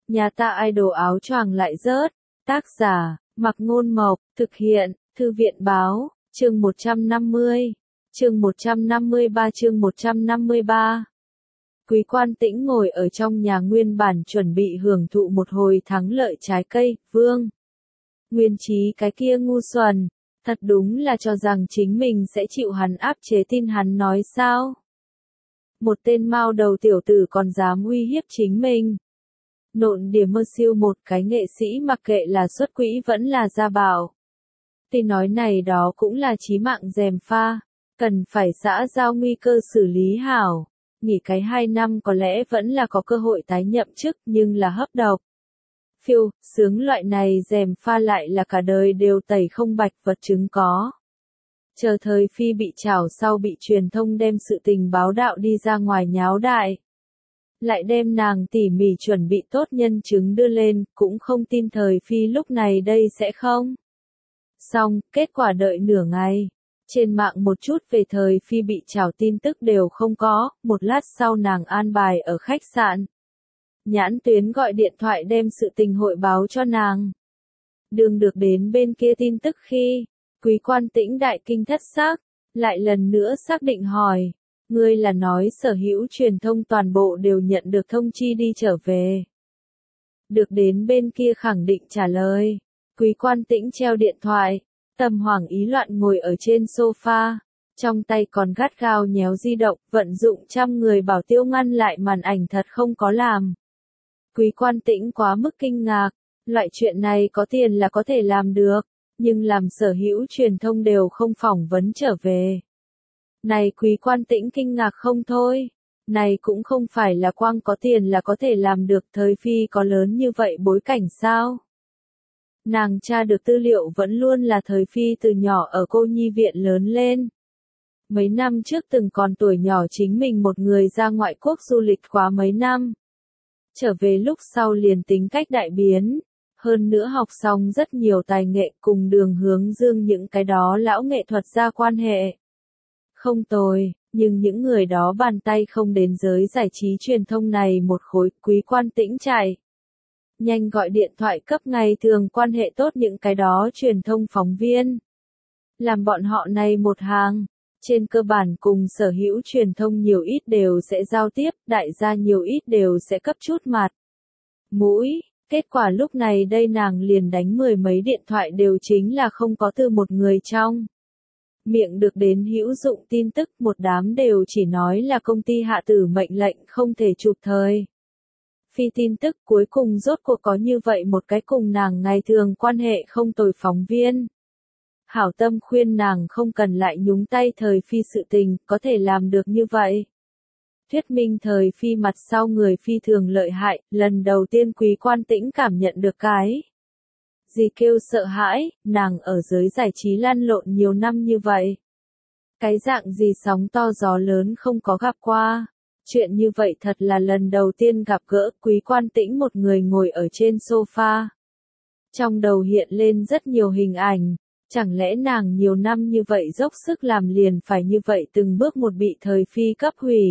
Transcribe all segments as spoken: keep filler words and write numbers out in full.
Nhà ta idol áo choàng lại rớt. Tác giả, Mặc Ngôn Mộc, thực hiện, Thư viện Báo, chương một trăm năm mươi. Chương một trăm năm mươi ba chương một trăm năm mươi ba. Quý Quan Tĩnh ngồi ở trong nhà nguyên bản chuẩn bị hưởng thụ một hồi thắng lợi trái cây, Vương Nguyên Chí cái kia ngu xuẩn, thật đúng là cho rằng chính mình sẽ chịu hắn áp chế, tin hắn nói sao? Một tên mao đầu tiểu tử còn dám uy hiếp chính mình. Nộn điểm mơ siêu một cái nghệ sĩ mặc kệ là xuất quỹ vẫn là gia bảo. Tin nói này đó cũng là chí mạng gièm pha, cần phải xã giao nguy cơ xử lý hảo. Nghỉ cái hai năm có lẽ vẫn là có cơ hội tái nhậm chức nhưng là hấp độc. Phiêu, sướng loại này gièm pha lại là cả đời đều tẩy không bạch vật chứng có. Chờ thời phi bị trảo sau bị truyền thông đem sự tình báo đạo đi ra ngoài nháo đại. Lại đem nàng tỉ mỉ chuẩn bị tốt nhân chứng đưa lên, cũng không tin thời phi lúc này đây sẽ không. Xong, kết quả đợi nửa ngày. Trên mạng một chút về thời phi bị trảo tin tức đều không có, một lát sau nàng an bài ở khách sạn. Nhãn Tuyến gọi điện thoại đem sự tình hội báo cho nàng. Đường được đến bên kia tin tức khi, Quý Quan Tĩnh đại kinh thất sắc, lại lần nữa xác định hỏi, ngươi là nói sở hữu truyền thông toàn bộ đều nhận được thông chi đi trở về. Được đến bên kia khẳng định trả lời, Quý Quan Tĩnh treo điện thoại. Tâm hoảng ý loạn ngồi ở trên sofa, trong tay còn gắt gao nhéo di động, vận dụng trăm người bảo tiêu ngăn lại màn ảnh thật không có làm. Quý Quan Tĩnh quá mức kinh ngạc, loại chuyện này có tiền là có thể làm được, nhưng làm sở hữu truyền thông đều không phỏng vấn trở về. Này Quý Quan Tĩnh kinh ngạc không thôi, này cũng không phải là quang có tiền là có thể làm được, thời phi có lớn như vậy bối cảnh sao? Nàng tra được tư liệu vẫn luôn là thời phi từ nhỏ ở cô nhi viện lớn lên. Mấy năm trước từng còn tuổi nhỏ chính mình một người ra ngoại quốc du lịch quá mấy năm. Trở về lúc sau liền tính cách đại biến. Hơn nữa học xong rất nhiều tài nghệ cùng Đường Hướng Dương những cái đó lão nghệ thuật gia quan hệ. Không tồi, nhưng những người đó bàn tay không đến giới giải trí truyền thông này một khối. Quý Quan Tĩnh chạy nhanh gọi điện thoại cấp ngày thường quan hệ tốt những cái đó truyền thông phóng viên. Làm bọn họ này một hàng, trên cơ bản cùng sở hữu truyền thông nhiều ít đều sẽ giao tiếp, đại gia nhiều ít đều sẽ cấp chút mặt mũi. Kết quả lúc này đây nàng liền đánh mười mấy điện thoại đều chính là không có từ một người trong miệng được đến hữu dụng tin tức, một đám đều chỉ nói là công ty hạ tử mệnh lệnh không thể chụp thời phi tin tức. Cuối cùng rốt cuộc có như vậy một cái cùng nàng ngày thường quan hệ không tồi phóng viên. Hảo tâm khuyên nàng không cần lại nhúng tay thời phi sự tình, có thể làm được như vậy. Thuyết minh thời phi mặt sau người phi thường lợi hại, lần đầu tiên Quý Quan Tĩnh cảm nhận được cái gì kêu sợ hãi, nàng ở giới giải trí lăn lộn nhiều năm như vậy. Cái dạng gì sóng to gió lớn không có gặp qua. Chuyện như vậy thật là lần đầu tiên gặp gỡ. Quý Quan Tĩnh một người ngồi ở trên sofa. Trong đầu hiện lên rất nhiều hình ảnh, chẳng lẽ nàng nhiều năm như vậy dốc sức làm liền phải như vậy từng bước một bị thời phi cấp hủy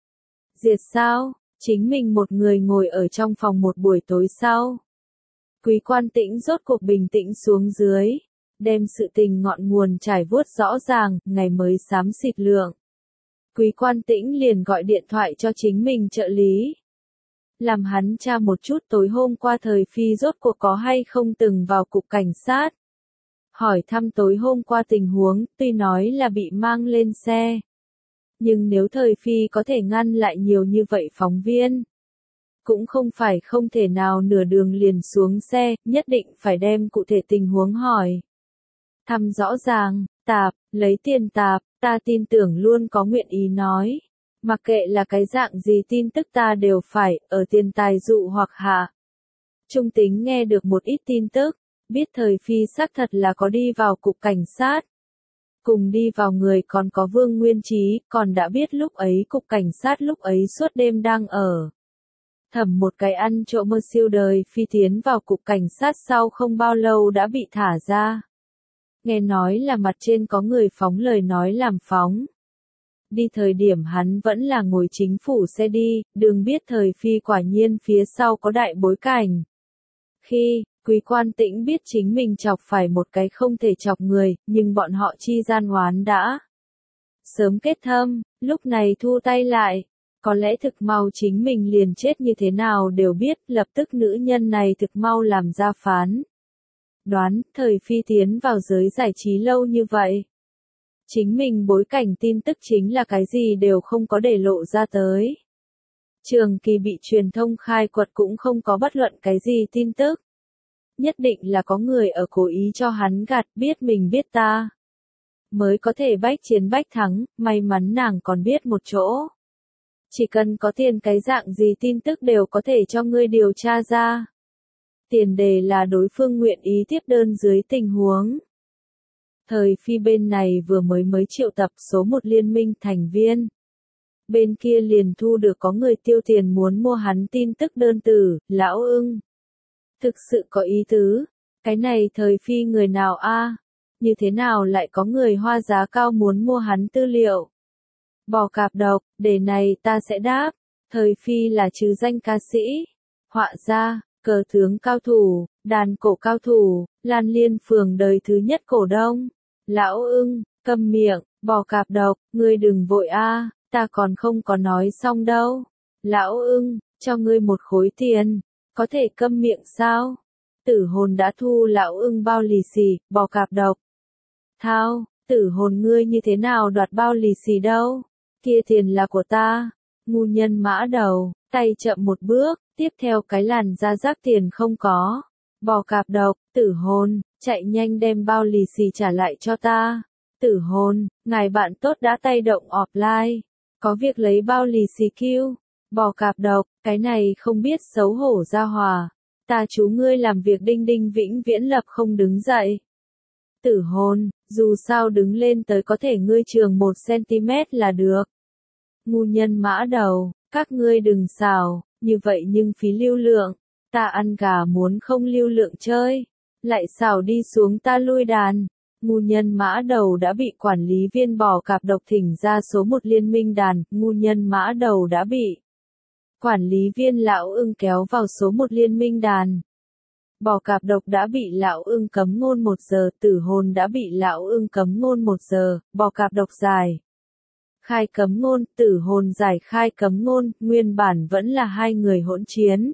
diệt sao? Chính mình một người ngồi ở trong phòng một buổi tối sau. Quý Quan Tĩnh rốt cuộc bình tĩnh xuống dưới, đem sự tình ngọn nguồn trải vuốt rõ ràng, ngày mới xám xịt lượng. Quý Quan Tĩnh liền gọi điện thoại cho chính mình trợ lý. Làm hắn tra một chút tối hôm qua thời phi rốt cuộc có hay không từng vào cục cảnh sát. Hỏi thăm tối hôm qua tình huống, tuy nói là bị mang lên xe. Nhưng nếu thời phi có thể ngăn lại nhiều như vậy phóng viên. Cũng không phải không thể nào nửa đường liền xuống xe, nhất định phải đem cụ thể tình huống hỏi. Thăm rõ ràng, tạp, lấy tiền tạp, ta tin tưởng luôn có nguyện ý nói. Mặc kệ là cái dạng gì tin tức ta đều phải, ở tiền tài dụ hoặc hạ. Trung Tính nghe được một ít tin tức, biết thời phi xác thật là có đi vào cục cảnh sát. Cùng đi vào người còn có Vương Nguyên Chí, còn đã biết lúc ấy cục cảnh sát lúc ấy suốt đêm đang ở. Thẩm một cái ăn trộm mơ siêu đời phi tiến vào cục cảnh sát sau không bao lâu đã bị thả ra. Nghe nói là mặt trên có người phóng lời nói làm phóng. đi thời điểm hắn vẫn là ngồi chính phủ xe đi, đừng biết thời phi quả nhiên phía sau có đại bối cảnh. Khi, Quý Quan Tĩnh biết chính mình chọc phải một cái không thể chọc người, nhưng bọn họ chi gian oán đã sớm kết thâm, lúc này thu tay lại. Có lẽ thực mau chính mình liền chết như thế nào đều biết, lập tức nữ nhân này thực mau làm ra phán. Đoán, thời phi tiến vào giới giải trí lâu như vậy. Chính mình bối cảnh tin tức chính là cái gì đều không có để lộ ra tới. Trường Kỳ bị truyền thông khai quật cũng không có bất luận cái gì tin tức. Nhất định là có người ở cố ý cho hắn gạt, biết mình biết ta. Mới có thể bách chiến bách thắng, may mắn nàng còn biết một chỗ. Chỉ cần có tiền cái dạng gì tin tức đều có thể cho ngươi điều tra ra. Tiền đề là đối phương nguyện ý tiếp đơn dưới tình huống. Thời phi bên này vừa mới mới triệu tập số một liên minh thành viên. Bên kia liền thu được có người tiêu tiền muốn mua hắn tin tức đơn tử, lão ưng. Thực sự có ý tứ. Cái này thời phi người nào a? Như thế nào lại có người hoa giá cao muốn mua hắn tư liệu? Bò cạp độc, đề này ta sẽ đáp. Thời phi là trừ danh ca sĩ, họa gia, cờ tướng cao thủ, đàn cổ cao thủ, Lan Liên phường đời thứ nhất cổ đông. Lão ưng, câm miệng, bò cạp độc, ngươi đừng vội a, ta còn không có nói xong đâu. Lão ưng, cho ngươi một khối tiền, có thể câm miệng sao? Tử hồn đã thu lão ưng bao lì xì, bò cạp độc. Thao, tử hồn ngươi như thế nào đoạt bao lì xì đâu? Kia tiền là của ta. Ngu nhân mã đầu, tay chậm một bước, tiếp theo cái làn da rác tiền không có. Bò cạp độc, tử hồn, chạy nhanh đem bao lì xì trả lại cho ta. Tử hồn, ngài bạn tốt đã tay động offline. Có việc lấy bao lì xì kêu. Bò cạp độc, cái này không biết xấu hổ ra hòa. Ta chú ngươi làm việc đinh đinh vĩnh viễn lập không đứng dậy. Tử hồn, dù sao đứng lên tới có thể ngươi trường một xăng-ti-mét là được. Ngu nhân mã đầu, các ngươi đừng xào, như vậy nhưng phí lưu lượng. Ta ăn gà muốn không lưu lượng chơi. Lại xào đi xuống ta lui đàn. Ngu nhân mã đầu đã bị quản lý viên bò cạp độc thỉnh ra số một liên minh đàn. Ngu nhân mã đầu đã bị quản lý viên lão ưng kéo vào số một liên minh đàn. Bò cạp độc đã bị lão ưng cấm ngôn một giờ, tử hồn đã bị lão ưng cấm ngôn một giờ, bò cạp độc giải khai cấm ngôn, tử hồn giải khai cấm ngôn, nguyên bản vẫn là hai người hỗn chiến.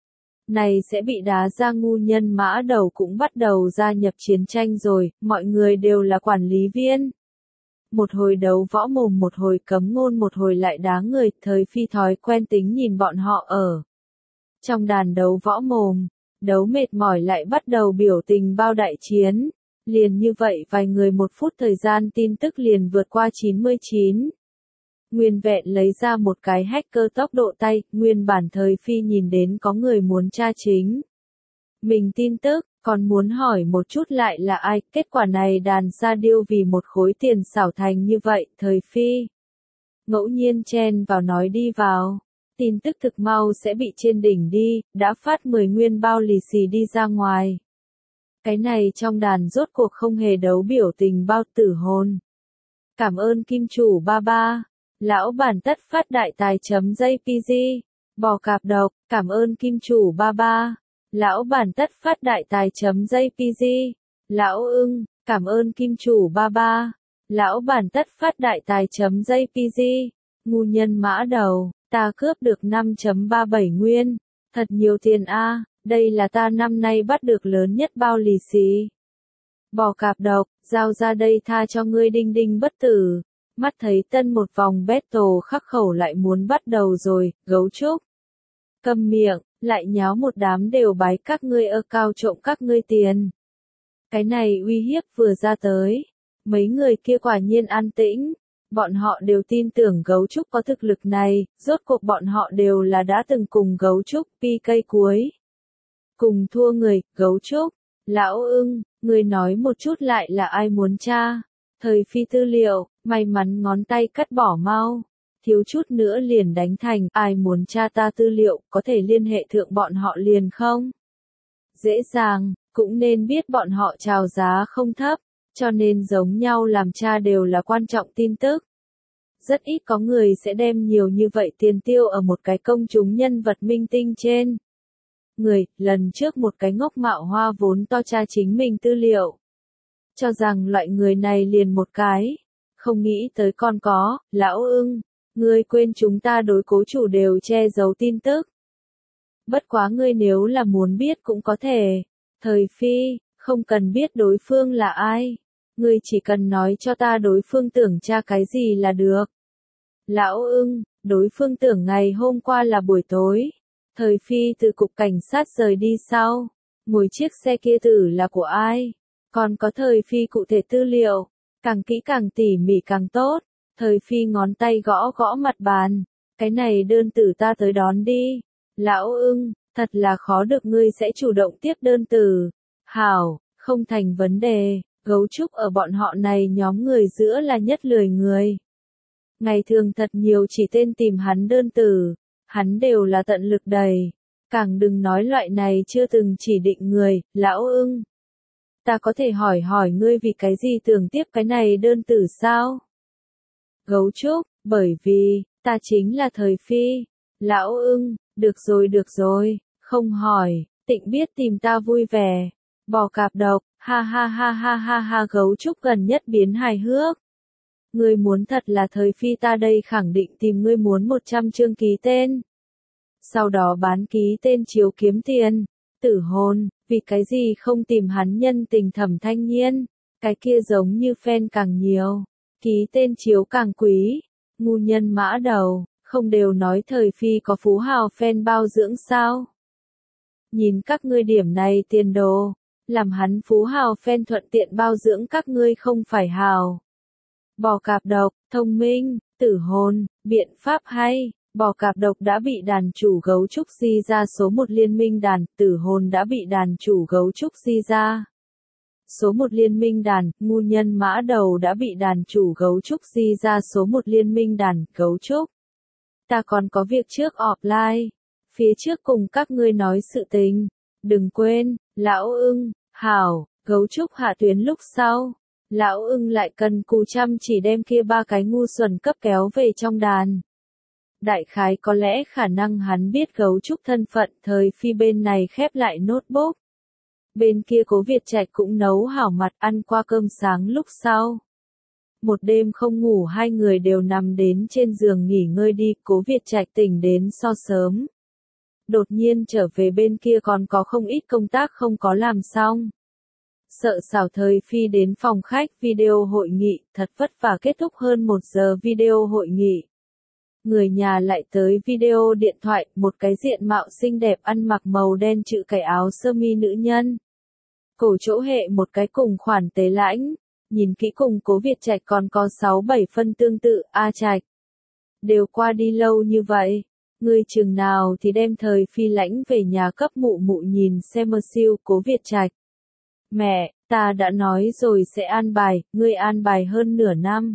Này sẽ bị đá ra ngu nhân mã đầu cũng bắt đầu gia nhập chiến tranh rồi, mọi người đều là quản lý viên. Một hồi đấu võ mồm, một hồi cấm ngôn, một hồi lại đá người, thời phi thói quen tính nhìn bọn họ ở trong đàn đấu võ mồm. Đấu mệt mỏi lại bắt đầu biểu tình bao đại chiến. Liền như vậy vài người một phút thời gian tin tức liền vượt qua chín mươi chín. Nguyên vẹn lấy ra một cái hacker tốc độ tay, nguyên bản thời phi nhìn đến có người muốn tra chính mình tin tức, còn muốn hỏi một chút lại là ai, kết quả này đàn sa điêu vì một khối tiền xảo thành như vậy, thời phi ngẫu nhiên chen vào nói đi vào. Tin tức thực mau sẽ bị trên đỉnh đi, đã phát mười nguyên bao lì xì đi ra ngoài. Cái này trong đàn rốt cuộc không hề đấu biểu tình bao tử hồn. Cảm ơn kim chủ ba ba. Lão bản tất phát đại tài chấm jpg. Bò cạp độc, cảm ơn kim chủ ba ba. Lão bản tất phát đại tài chấm jpg. Lão ưng, cảm ơn kim chủ ba ba. Lão bản tất phát đại tài chấm jpg. Ngu nhân mã đầu. Ta cướp được năm phẩy ba bảy nguyên, thật nhiều tiền a, đây là ta năm nay bắt được lớn nhất bao lì xì. Bò cạp độc, giao ra đây tha cho ngươi đinh đinh bất tử. Mắt thấy tân một vòng battle khắc khẩu lại muốn bắt đầu rồi, gấu trúc. Câm miệng, lại nháo một đám đều bái các ngươi ơ cao trộm các ngươi tiền. Cái này uy hiếp vừa ra tới, mấy người kia quả nhiên an tĩnh. Bọn họ đều tin tưởng gấu trúc có thực lực này, rốt cuộc bọn họ đều là đã từng cùng gấu trúc pi cây cuối. Cùng thua người, gấu trúc, lão ưng, người nói một chút lại là ai muốn tra. Thời phi tư liệu, may mắn ngón tay cắt bỏ mau. Thiếu chút nữa liền đánh thành, ai muốn tra ta tư liệu, có thể liên hệ thượng bọn họ liền không? Dễ dàng, cũng nên biết bọn họ chào giá không thấp. Cho nên giống nhau làm cha đều là quan trọng tin tức. Rất ít có người sẽ đem nhiều như vậy tiền tiêu ở một cái công chúng nhân vật minh tinh trên. Người, lần trước một cái ngốc mạo hoa vốn to tra chính mình tư liệu. Cho rằng loại người này liền một cái. Không nghĩ tới còn có, lão ưng, ngươi quên chúng ta đối cố chủ đều che giấu tin tức. Bất quá ngươi nếu là muốn biết cũng có thể. Thời phi, không cần biết đối phương là ai. Ngươi chỉ cần nói cho ta đối phương tưởng tra cái gì là được. Lão ưng, đối phương tưởng ngày hôm qua là buổi tối. Thời phi từ cục cảnh sát rời đi sau. Ngồi chiếc xe kia tử là của ai? Còn có thời phi cụ thể tư liệu. Càng kỹ càng tỉ mỉ càng tốt. Thời phi ngón tay gõ gõ mặt bàn. Cái này đơn tử ta tới đón đi. Lão ưng, thật là khó được ngươi sẽ chủ động tiếp đơn tử. Hảo, không thành vấn đề. Gấu trúc ở bọn họ này nhóm người giữa là nhất lười người. Ngày thường thật nhiều chỉ tên tìm hắn đơn tử. Hắn đều là tận lực đầy. Càng đừng nói loại này chưa từng chỉ định người, lão ưng. Ta có thể hỏi hỏi ngươi vì cái gì tưởng tiếp cái này đơn tử sao? Gấu trúc, bởi vì, ta chính là thời phi. Lão ưng, được rồi được rồi, không hỏi, tịnh biết tìm ta vui vẻ. Bò cạp độc, ha ha ha ha ha ha gấu trúc gần nhất biến hài hước. Ngươi muốn thật là thời phi ta đây khẳng định tìm ngươi muốn một trăm chương ký tên. Sau đó bán ký tên chiếu kiếm tiền. Tử hồn, vì cái gì không tìm hắn nhân tình Thẩm Thanh Nhiên. Cái kia giống như fan càng nhiều. Ký tên chiếu càng quý. Ngu nhân mã đầu, không đều nói thời phi có phú hào fan bao dưỡng sao. Nhìn các ngươi điểm này tiền đồ. Làm hắn phú hào fan thuận tiện bao dưỡng các ngươi không phải hào. Bò cạp độc, thông minh, tử hồn, biện pháp hay. Bò cạp độc đã bị đàn chủ gấu trúc di ra số một liên minh đàn, tử hồn đã bị đàn chủ gấu trúc di ra. Số một liên minh đàn, ngu nhân mã đầu đã bị đàn chủ gấu trúc di ra số một liên minh đàn, gấu trúc. Ta còn có việc trước offline. Phía trước cùng các ngươi nói sự tình. Đừng quên, lão ưng, hảo, gấu trúc hạ tuyến lúc sau. Lão ưng lại cần cù chăm chỉ đem kia ba cái ngu xuẩn cấp kéo về trong đàn. Đại khái có lẽ khả năng hắn biết gấu trúc thân phận thời phi bên này khép lại notebook. Bên kia Cố Việt Trạch cũng nấu hảo mặt ăn qua cơm sáng lúc sau. Một đêm không ngủ hai người đều nằm đến trên giường nghỉ ngơi đi, Cố Việt Trạch tỉnh đến so sớm. Đột nhiên trở về bên kia còn có không ít công tác không có làm xong. Sợ xảo thời phi đến phòng khách video hội nghị, thật vất vả kết thúc hơn một giờ video hội nghị. Người nhà lại tới video điện thoại, một cái diện mạo xinh đẹp ăn mặc màu đen chữ cái áo sơ mi nữ nhân. Cổ chỗ hệ một cái cùng khoản tế lãnh, nhìn kỹ cùng Cố Việt Trạch còn có sáu bảy phân tương tự, A Trạch. Đều qua đi lâu như vậy, ngươi chừng nào thì đem thời phi lãnh về nhà cấp mụ mụ nhìn xem mơ siêu Cố Việt Trạch. Mẹ, ta đã nói rồi sẽ an bài, ngươi an bài hơn nửa năm.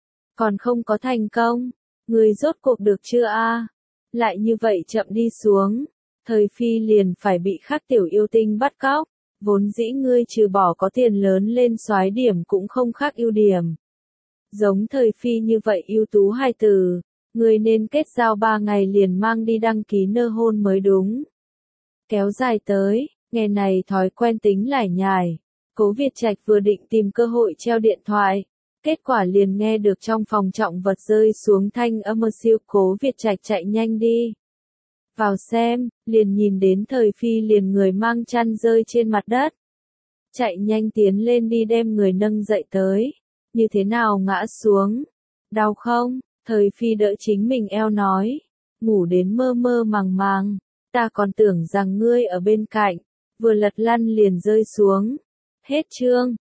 Còn không có thành công. Ngươi rốt cuộc được chưa a? Lại như vậy chậm đi xuống, thời phi liền phải bị khác tiểu yêu tinh bắt cóc, vốn dĩ ngươi trừ bỏ có tiền lớn lên soái điểm cũng không khác ưu điểm. Giống thời phi như vậy ưu tú hai từ, ngươi nên kết giao ba ngày liền mang đi đăng ký nơ hôn mới đúng. Kéo dài tới, nghe này thói quen tính lải nhải, Cố Việt Trạch vừa định tìm cơ hội treo điện thoại. Kết quả liền nghe được trong phòng trọng vật rơi xuống thanh âm siêu Cố Việt Trạch chạy nhanh đi. Vào xem, liền nhìn đến thời phi liền người mang chăn rơi trên mặt đất. Chạy nhanh tiến lên đi đem người nâng dậy tới. Như thế nào ngã xuống? Đau không? Thời phi đỡ chính mình eo nói. Ngủ đến mơ mơ màng màng. Ta còn tưởng rằng ngươi ở bên cạnh. Vừa lật lăn liền rơi xuống. Hết chương.